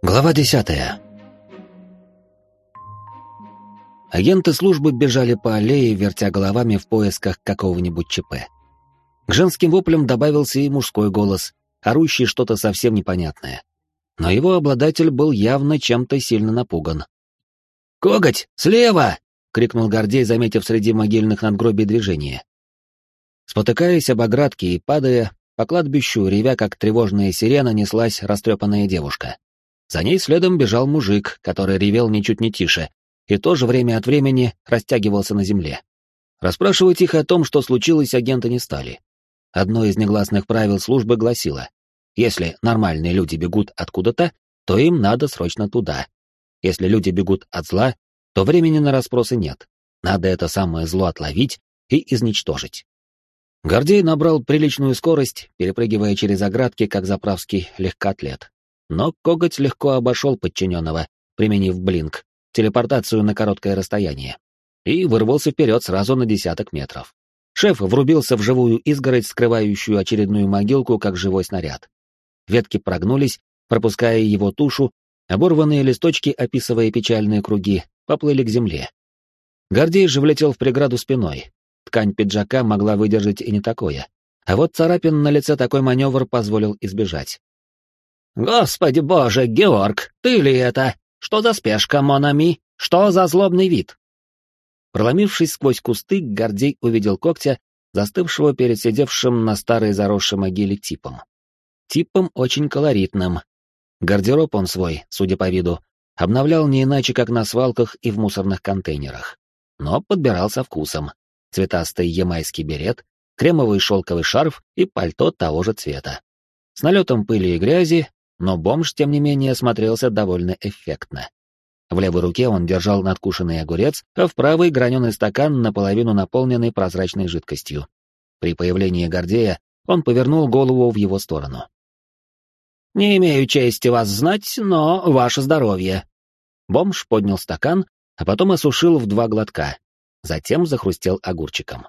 Глава 10. Агенты службы бежали по аллее, вертя головами в поисках какого-нибудь ЧП. К женским воплям добавился и мужской голос, орущий что-то совсем непонятное. Но его обладатель был явно чем-то сильно напуган. «Коготь, слева!» — крикнул Гордей, заметив среди могильных надгробий движение. Спотыкаясь об оградки и падая, по кладбищу, ревя как тревожная сирена, неслась растрепанная девушка. За ней следом бежал мужик, который ревел ничуть не тише, и тоже время от времени растягивался на земле. Расспрашивать их о том, что случилось, агенты не стали. Одно из негласных правил службы гласило: если нормальные люди бегут откуда-то, то им надо срочно туда. Если люди бегут от зла, то времени на расспросы нет. Надо это самое зло отловить и изничтожить. Гордей набрал приличную скорость, перепрыгивая через оградки, как заправский легкоатлет. Но Коготь легко обошел подчиненного, применив блинк, телепортацию на короткое расстояние, и вырвался вперед сразу на 10 метров. Шеф врубился в живую изгородь, скрывающую очередную могилку, как живой снаряд. Ветки прогнулись, пропуская его тушу, оборванные листочки, описывая печальные круги, поплыли к земле. Гордей же влетел в преграду спиной. Ткань пиджака могла выдержать и не такое. А вот царапин на лице такой маневр позволил избежать. «Господи боже, Георг, ты ли это? Что за спешка, Монами? Что за злобный вид?» Проломившись сквозь кусты, Гордей увидел Когтя, застывшего перед сидевшим на старой заросшей могиле типом. Типом очень колоритным. Гардероб он свой, судя по виду, обновлял не иначе, как на свалках и в мусорных контейнерах. Но подбирал со вкусом. Цветастый ямайский берет, кремовый шелковый шарф и пальто того же цвета. С налетом пыли и грязи, но бомж, тем не менее, смотрелся довольно эффектно. В левой руке он держал надкушенный огурец, а в правой — граненый стакан, наполовину наполненный прозрачной жидкостью. При появлении Гордея он повернул голову в его сторону. «Не имею чести вас знать, но ваше здоровье». Бомж поднял стакан, а потом осушил в 2 глотка. Затем захрустел огурчиком.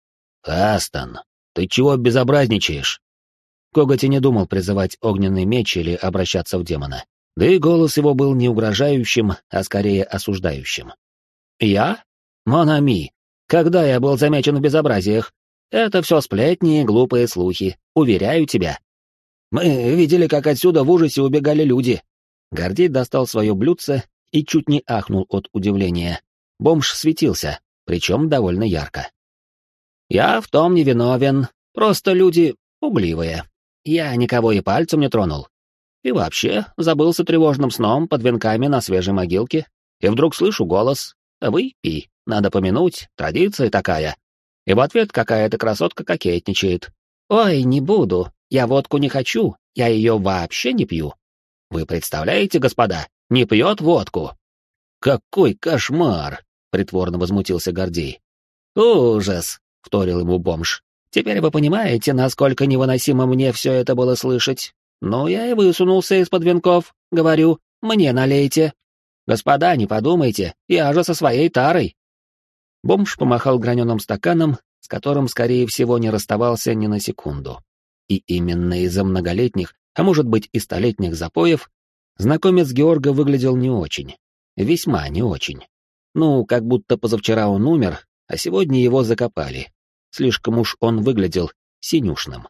«Хастон, ты чего безобразничаешь?» Коготь и не думал призывать огненный меч или обращаться в демона. Да и голос его был не угрожающим, а скорее осуждающим. «Я? Монами, когда я был замечен в безобразиях? Это все сплетни и глупые слухи, уверяю тебя. Мы видели, как отсюда в ужасе убегали люди». Гордей достал свое блюдце и чуть не ахнул от удивления. Бомж светился, причем довольно ярко. «Я в том не виновен, просто люди пугливые. Я никого и пальцем не тронул. И вообще, забылся тревожным сном под венками на свежей могилке, и вдруг слышу голос: «Выпей, надо помянуть, традиция такая». И в ответ какая-то красотка кокетничает. «Ой, не буду, я водку не хочу, я ее вообще не пью». Вы представляете, господа, не пьет водку? «Какой кошмар!» — притворно возмутился Гордей. «Ужас!» — вторил ему бомж. «Теперь вы понимаете, насколько невыносимо мне все это было слышать. Ну, я и высунулся из-под венков, говорю, мне налейте. Господа, не подумайте, я же со своей тарой». Бомж помахал граненым стаканом, с которым, скорее всего, не расставался ни на секунду. И именно из-за многолетних, а может быть и столетних запоев, знакомец Георга выглядел не очень. Весьма не очень. Ну, как будто позавчера он умер, а сегодня его закопали. Слишком уж он выглядел синюшным.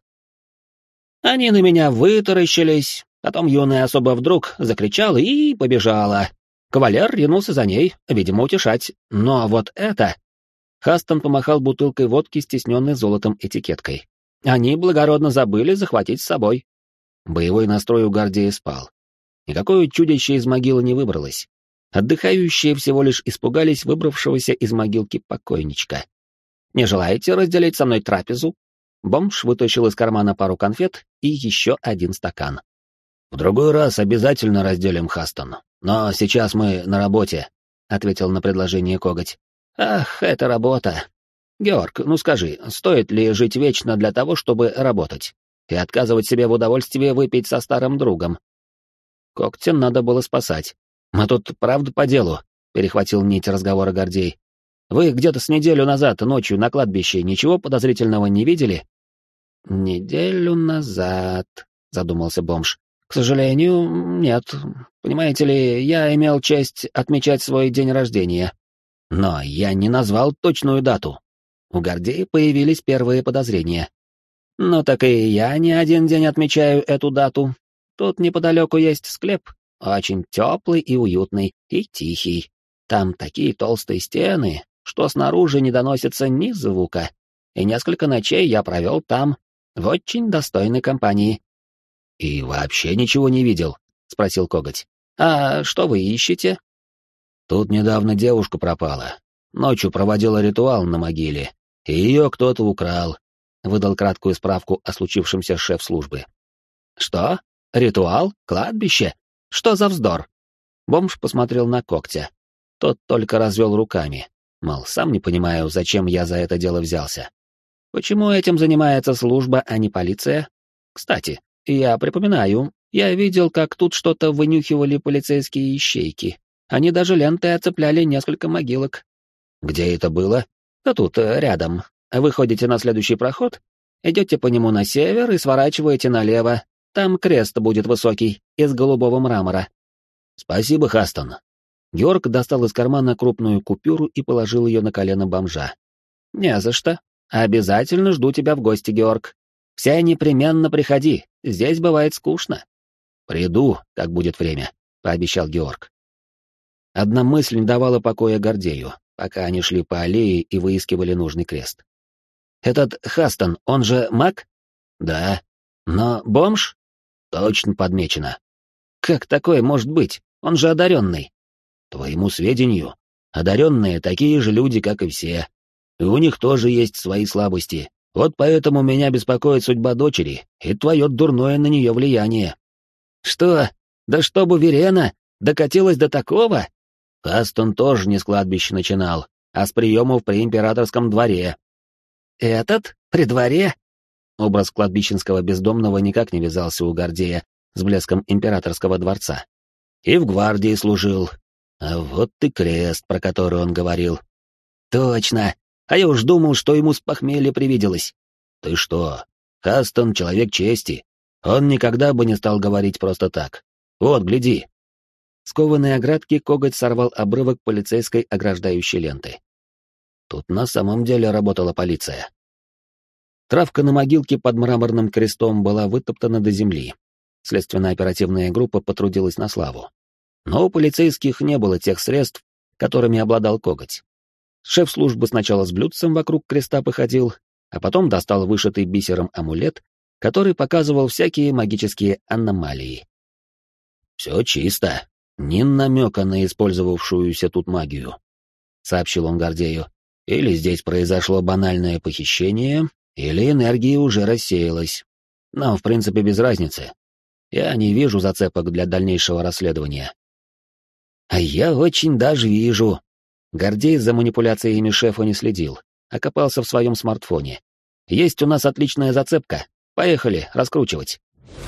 Они на меня вытаращились, потом юная особа вдруг закричала и побежала. Кавалер ринулся за ней, видимо, утешать. Но вот это... Хастон помахал бутылкой водки, стесненной золотом этикеткой. Они благородно забыли захватить с собой. Боевой настрой у Гордея спал. Никакое чудище из могилы не выбралось. Отдыхающие всего лишь испугались выбравшегося из могилки покойничка. «Не желаете разделить со мной трапезу?» Бомж вытащил из кармана пару конфет и еще 1 стакан. «В другой раз обязательно разделим, Хастон, но сейчас мы на работе», — ответил на предложение Коготь. «Ах, это работа. Георг, ну скажи, стоит ли жить вечно для того, чтобы работать, и отказывать себе в удовольствии выпить со старым другом?» Когтя надо было спасать. «Мы тут правда по делу», — перехватил нить разговора Гордей. «Вы где-то с неделю назад ночью на кладбище ничего подозрительного не видели?» «Неделю назад», — задумался бомж. К сожалению, нет. Понимаете ли, я имел честь отмечать свой день рождения. Но я не назвал точную дату. У Гордея появились первые подозрения. Ну так и я не один день отмечаю эту дату. Тут неподалеку есть склеп, очень теплый и уютный, и тихий. Там такие толстые стены, что снаружи не доносится ни звука. И несколько ночей я провел там, в очень достойной компании. «И вообще ничего не видел?» — спросил Коготь. «А что вы ищете?» «Тут недавно девушка пропала. Ночью проводила ритуал на могиле, и ее кто-то украл», — выдал краткую справку о случившемся шеф службы. «Что? Ритуал? Кладбище? Что за вздор?» Бомж посмотрел на Когтя. Тот только развел руками, мол, сам не понимаю, зачем я за это дело взялся. «Почему этим занимается служба, а не полиция? Кстати, я припоминаю, я видел, как тут что-то вынюхивали полицейские ищейки. Они даже лентой оцепляли несколько могилок». «Где это было?» «Да тут, рядом. Вы ходите на следующий проход, идете по нему на север и сворачиваете налево. Там крест будет высокий, из голубого мрамора». «Спасибо, Хастон». Георг достал из кармана крупную купюру и положил ее на колено бомжа. «Не за что. Обязательно жду тебя в гости, Георг. Все непременно приходи, здесь бывает скучно». «Приду, как будет время», — пообещал Георг. Одна мысль не давала покоя Гордею, пока они шли по аллее и выискивали нужный крест. «Этот Хастон, он же маг?» «Да». «Но бомж?» «Точно подмечено». «Как такое может быть? Он же одаренный». «Твоему сведению, одаренные такие же люди, как и все. И у них тоже есть свои слабости. Вот поэтому меня беспокоит судьба дочери и твое дурное на нее влияние». «Что? Да чтобы Верена докатилась до такого?» Хастон тоже не с кладбища начинал, а с приемов при императорском дворе. «Этот? При дворе?» Образ кладбищенского бездомного никак не вязался у Гордея с блеском императорского дворца. «И в гвардии служил. А вот и крест, про который он говорил». «Точно! А я уж думал, что ему с похмелья привиделось». «Ты что? Хастон — человек чести. Он никогда бы не стал говорить просто так. Вот, гляди». С кованой оградки Коготь сорвал обрывок полицейской ограждающей ленты. Тут на самом деле работала полиция. Травка на могилке под мраморным крестом была вытоптана до земли. Следственно-оперативная группа потрудилась на славу. Но у полицейских не было тех средств, которыми обладал Коготь. Шеф службы сначала с блюдцем вокруг креста походил, а потом достал вышитый бисером амулет, который показывал всякие магические аномалии. «Все чисто, ни намека на использовавшуюся тут магию», — сообщил он Гордею. «Или здесь произошло банальное похищение, или энергия уже рассеялась. Но, в принципе, без разницы. Я не вижу зацепок для дальнейшего расследования». «А я очень даже вижу». Гордей за манипуляциями шефа не следил, а копался в своем смартфоне. «Есть у нас отличная зацепка. Поехали раскручивать».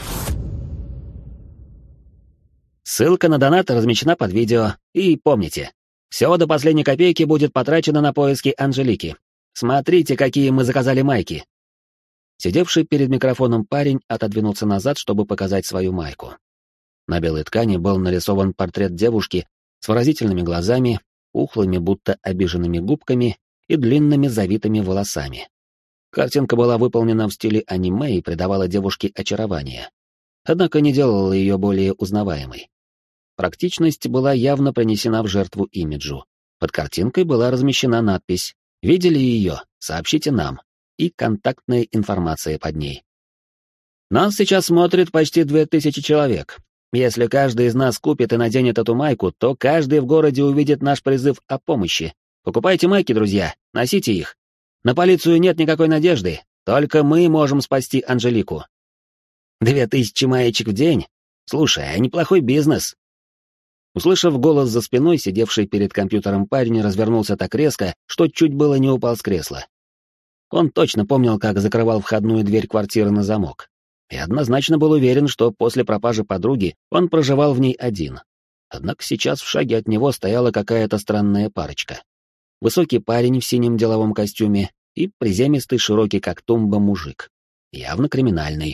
Ссылка на донат размещена под видео. И помните, все до последней копейки будет потрачено на поиски Анжелики. Смотрите, какие мы заказали майки. Сидевший перед микрофоном парень отодвинулся назад, чтобы показать свою майку. На белой ткани был нарисован портрет девушки с выразительными глазами, пухлыми, будто обиженными губками и длинными завитыми волосами. Картинка была выполнена в стиле аниме и придавала девушке очарование. Однако не делала ее более узнаваемой. Практичность была явно принесена в жертву имиджу. Под картинкой была размещена надпись «Видели ее? Сообщите нам» и контактная информация под ней. Нас сейчас смотрит почти 2000 человек. Если каждый из нас купит и наденет эту майку, то каждый в городе увидит наш призыв о помощи. Покупайте майки, друзья, носите их. На полицию нет никакой надежды, только мы можем спасти Анжелику. 2000 маечек в день? Слушай, а неплохой бизнес. Услышав голос за спиной, сидевший перед компьютером парень развернулся так резко, что чуть было не упал с кресла. Он точно помнил, как закрывал входную дверь квартиры на замок. И однозначно был уверен, что после пропажи подруги он проживал в ней один. Однако сейчас в шаге от него стояла какая-то странная парочка. Высокий парень в синем деловом костюме и приземистый, широкий как тумба мужик. Явно криминальный.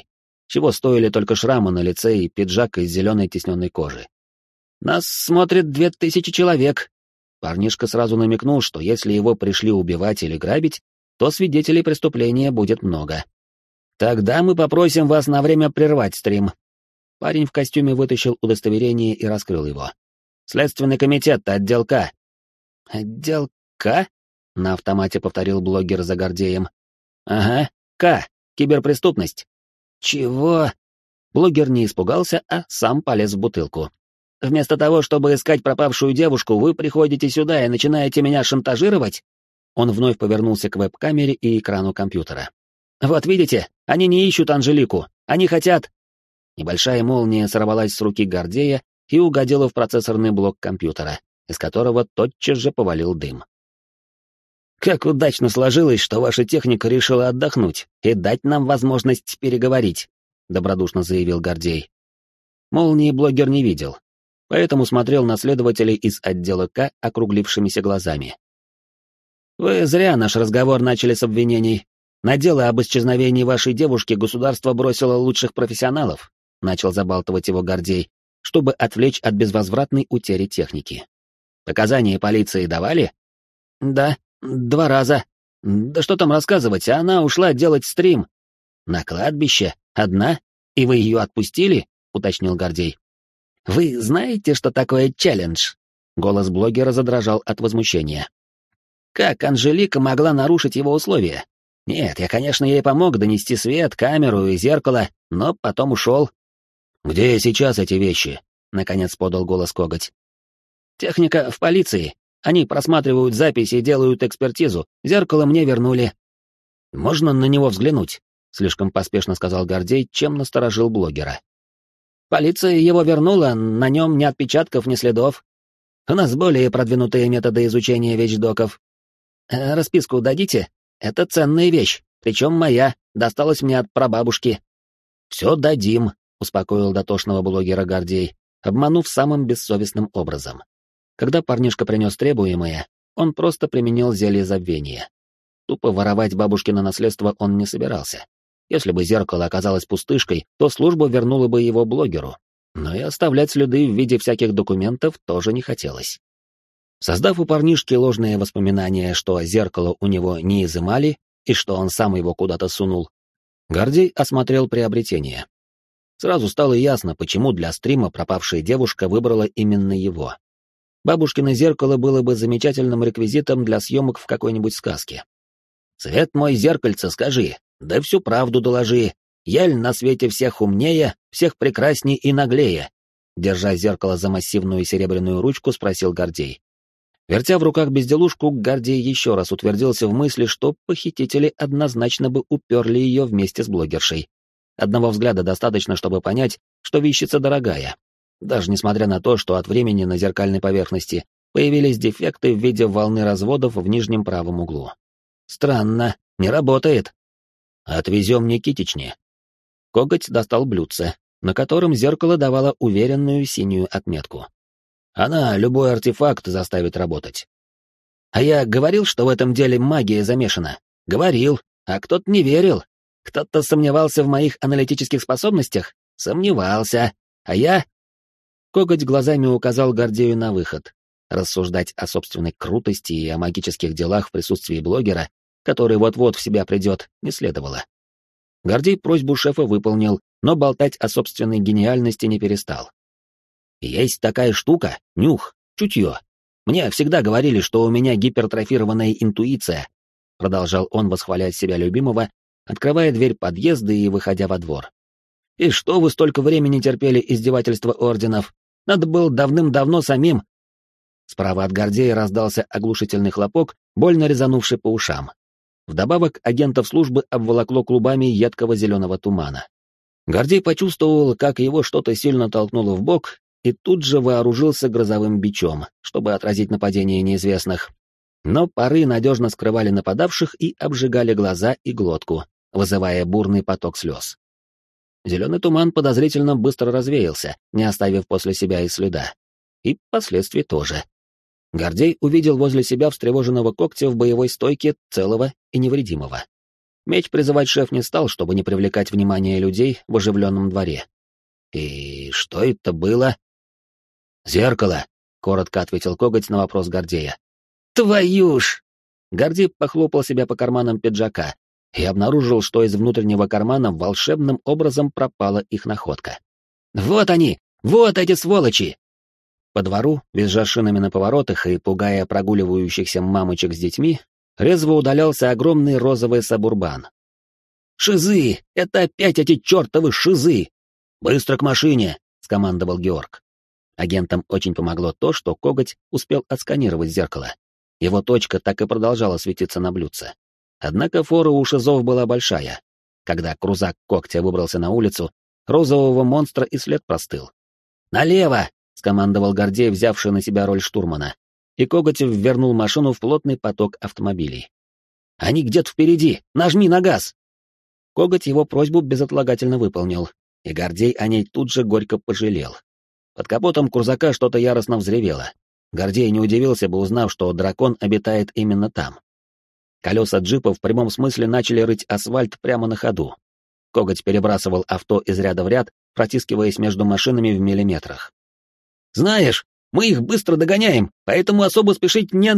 чего стоили только шрамы на лице и пиджак из зеленой тисненной кожи. «Нас смотрит 2000 человек». Парнишка сразу намекнул, что если его пришли убивать или грабить, то свидетелей преступления будет много. «Тогда мы попросим вас на время прервать стрим». Парень в костюме вытащил удостоверение и раскрыл его. «Следственный комитет, отдел К». «Отдел К?» — на автомате повторил блогер за Гордеем. «Ага, К. Киберпреступность». «Чего?» Блогер не испугался, а сам полез в бутылку. «Вместо того, чтобы искать пропавшую девушку, вы приходите сюда и начинаете меня шантажировать?» Он вновь повернулся к веб-камере и экрану компьютера. «Вот видите, они не ищут Анжелику, они хотят...» Небольшая молния сорвалась с руки Гордея и угодила в процессорный блок компьютера, из которого тотчас же повалил дым. «Как удачно сложилось, что ваша техника решила отдохнуть и дать нам возможность переговорить», — добродушно заявил Гордей. Молнии блогер не видел, поэтому смотрел на следователей из отдела К округлившимися глазами. «Вы зря наш разговор начали с обвинений. На дело об исчезновении вашей девушки государство бросило лучших профессионалов», — начал забалтывать его Гордей, чтобы отвлечь от безвозвратной утери техники. «Показания полиции давали?» «Да, 2 раза. Да что там рассказывать, она ушла делать стрим». «На кладбище? Одна? И вы ее отпустили?» — уточнил Гордей. «Вы знаете, что такое челлендж?» Голос блогера задрожал от возмущения. «Как Анжелика могла нарушить его условия? Нет, я, конечно, ей помог донести свет, камеру и зеркало, но потом ушел». «Где сейчас эти вещи?» — наконец подал голос Коготь. «Техника в полиции. Они просматривают записи и делают экспертизу. Зеркало мне вернули». «Можно на него взглянуть?» — слишком поспешно сказал Гордей, чем насторожил блогера. «Полиция его вернула, на нем ни отпечатков, ни следов. У нас более продвинутые методы изучения вещдоков. Расписку дадите? Это ценная вещь, причем моя, досталась мне от прабабушки». «Все дадим», — успокоил дотошного блогера Гордей, обманув самым бессовестным образом. Когда парнишка принес требуемое, он просто применил зелье забвения. Тупо воровать бабушкино наследство он не собирался. Если бы зеркало оказалось пустышкой, то служба вернула бы его блогеру, но и оставлять следы в виде всяких документов тоже не хотелось. Создав у парнишки ложные воспоминания, что зеркало у него не изымали и что он сам его куда-то сунул, Гордей осмотрел приобретение. Сразу стало ясно, почему для стрима пропавшая девушка выбрала именно его. Бабушкино зеркало было бы замечательным реквизитом для съемок в какой-нибудь сказке. «Свет мой, зеркальце, скажи, да всю правду доложи, я ль на свете всех умнее, всех прекрасней и наглее?» Держа зеркало за массивную серебряную ручку, спросил Гордей. Вертя в руках безделушку, Гордей еще раз утвердился в мысли, что похитители однозначно бы уперли ее вместе с блогершей. Одного взгляда достаточно, чтобы понять, что вещица дорогая. Даже несмотря на то, что от времени на зеркальной поверхности появились дефекты в виде волны разводов в нижнем правом углу. Странно, не работает. Отвезем Никитичне. Коготь достал блюдце, на котором зеркало давало уверенную синюю отметку. Она любой артефакт заставит работать. А я говорил, что в этом деле магия замешана. Говорил, а кто-то не верил. Кто-то сомневался в моих аналитических способностях? Сомневался. А я... Коготь глазами указал Гордею на выход. Рассуждать о собственной крутости и о магических делах в присутствии блогера, который вот-вот в себя придет, не следовало. Гордей просьбу шефа выполнил, но болтать о собственной гениальности не перестал. «Есть такая штука — нюх, чутье. Мне всегда говорили, что у меня гипертрофированная интуиция», — продолжал он восхвалять себя любимого, открывая дверь подъезда и выходя во двор. «И что вы столько времени терпели издевательства орденов? Надо было давным-давно самим...» Справа от Гордея раздался оглушительный хлопок, больно резанувший по ушам. Вдобавок агентов службы обволокло клубами едкого зеленого тумана. Гордей почувствовал, как его что-то сильно толкнуло в бок, и тут же вооружился грозовым бичом, чтобы отразить нападение неизвестных. Но пары надежно скрывали нападавших и обжигали глаза и глотку, вызывая бурный поток слез. Зеленый туман подозрительно быстро развеялся, не оставив после себя и следа. И последствий тоже. Гордей увидел возле себя встревоженного когтя в боевой стойке целого и невредимого. Меч призывать шеф не стал, чтобы не привлекать внимание людей в оживленном дворе. «И что это было?» «Зеркало», — коротко ответил Коготь на вопрос Гордея. «Твою ж!» Гордей похлопал себя по карманам пиджака и обнаружил, что из внутреннего кармана волшебным образом пропала их находка. «Вот они! Вот эти сволочи!» По двору, визжа шинами на поворотах и пугая прогуливающихся мамочек с детьми, резво удалялся огромный розовый сабурбан. «Шизы! Это опять эти чертовы шизы! Быстро к машине!» — скомандовал Георг. Агентам очень помогло то, что Коготь успел отсканировать зеркало. Его точка так и продолжала светиться на блюдце. Однако фора у шизов была большая. Когда крузак Когтя выбрался на улицу, розового монстра и след простыл. «Налево!» — скомандовал Гордей, взявший на себя роль штурмана, и Коготь ввернул машину в плотный поток автомобилей. «Они где-то впереди! Нажми на газ!» Коготь его просьбу безотлагательно выполнил, и Гордей о ней тут же горько пожалел. Под капотом крузака что-то яростно взревело. Гордей не удивился бы, узнав, что дракон обитает именно там. Колеса джипа в прямом смысле начали рыть асфальт прямо на ходу. Коготь перебрасывал авто из ряда в ряд, протискиваясь между машинами в миллиметрах. «Знаешь, мы их быстро догоняем, поэтому особо спешить не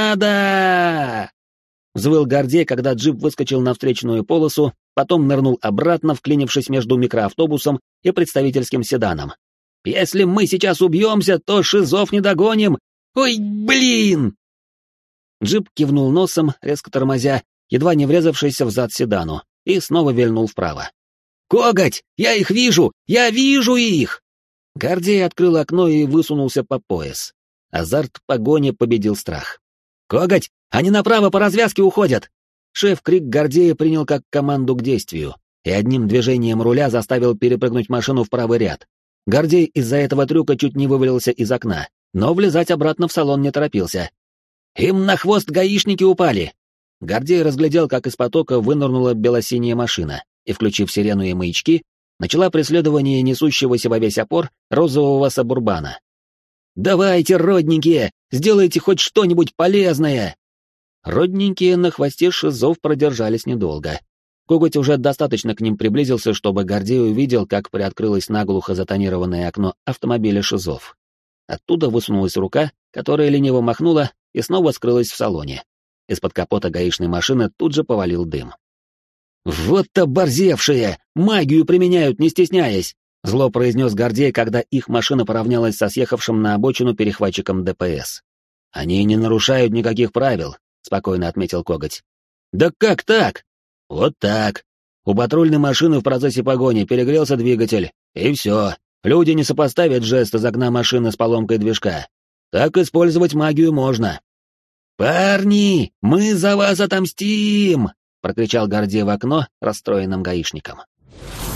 надо!» Взвыл Гордей, когда джип выскочил на встречную полосу, потом нырнул обратно, вклинившись между микроавтобусом и представительским седаном. «Если мы сейчас убьемся, то шизов не догоним! Ой, блин!» Джип кивнул носом, резко тормозя, едва не врезавшийся в зад седану, и снова вильнул вправо. «Коготь! Я их вижу! Я вижу их!» Гордей открыл окно и высунулся по пояс. Азарт погони победил страх. «Коготь! Они направо по развязке уходят!» Шеф крик Гордея принял как команду к действию, и одним движением руля заставил перепрыгнуть машину в правый ряд. Гордей из-за этого трюка чуть не вывалился из окна, но влезать обратно в салон не торопился. «Им на хвост гаишники упали!» Гордей разглядел, как из потока вынырнула белосиняя машина, и, включив сирену и маячки, начала преследование несущегося во весь опор розового сабурбана. «Давайте, родненькие, сделайте хоть что-нибудь полезное!» Родненькие на хвосте шизов продержались недолго. Коготь уже достаточно к ним приблизился, чтобы Гордей увидел, как приоткрылось наглухо затонированное окно автомобиля шизов. Оттуда высунулась рука, которая лениво махнула и снова скрылась в салоне. Из-под капота гаишной машины тут же повалил дым. «Вот оборзевшие! Магию применяют, не стесняясь!» — зло произнес Гордей, когда их машина поравнялась со съехавшим на обочину перехватчиком ДПС. «Они не нарушают никаких правил», — спокойно отметил Коготь. «Да как так?» «Вот так. У патрульной машины в процессе погони перегрелся двигатель, и все. Люди не сопоставят жест из окна машины с поломкой движка. Так использовать магию можно». «Парни, мы за вас отомстим!» — прокричал Гордей в окно расстроенным гаишником.